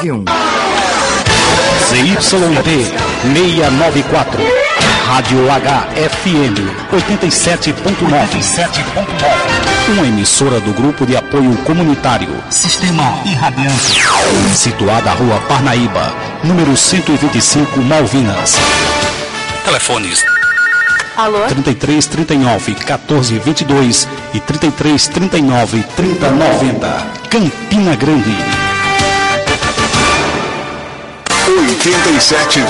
991. ZYD 694. Rádio HFM 87.9. Uma emissora do Grupo de Apoio Comunitário Sistema Irradiante. Situada à Rua Parnaíba, número 125, Malvinas. Telefones: alô? 33 39 14 22 e 33 39 30 90. Campina Grande. 87,9.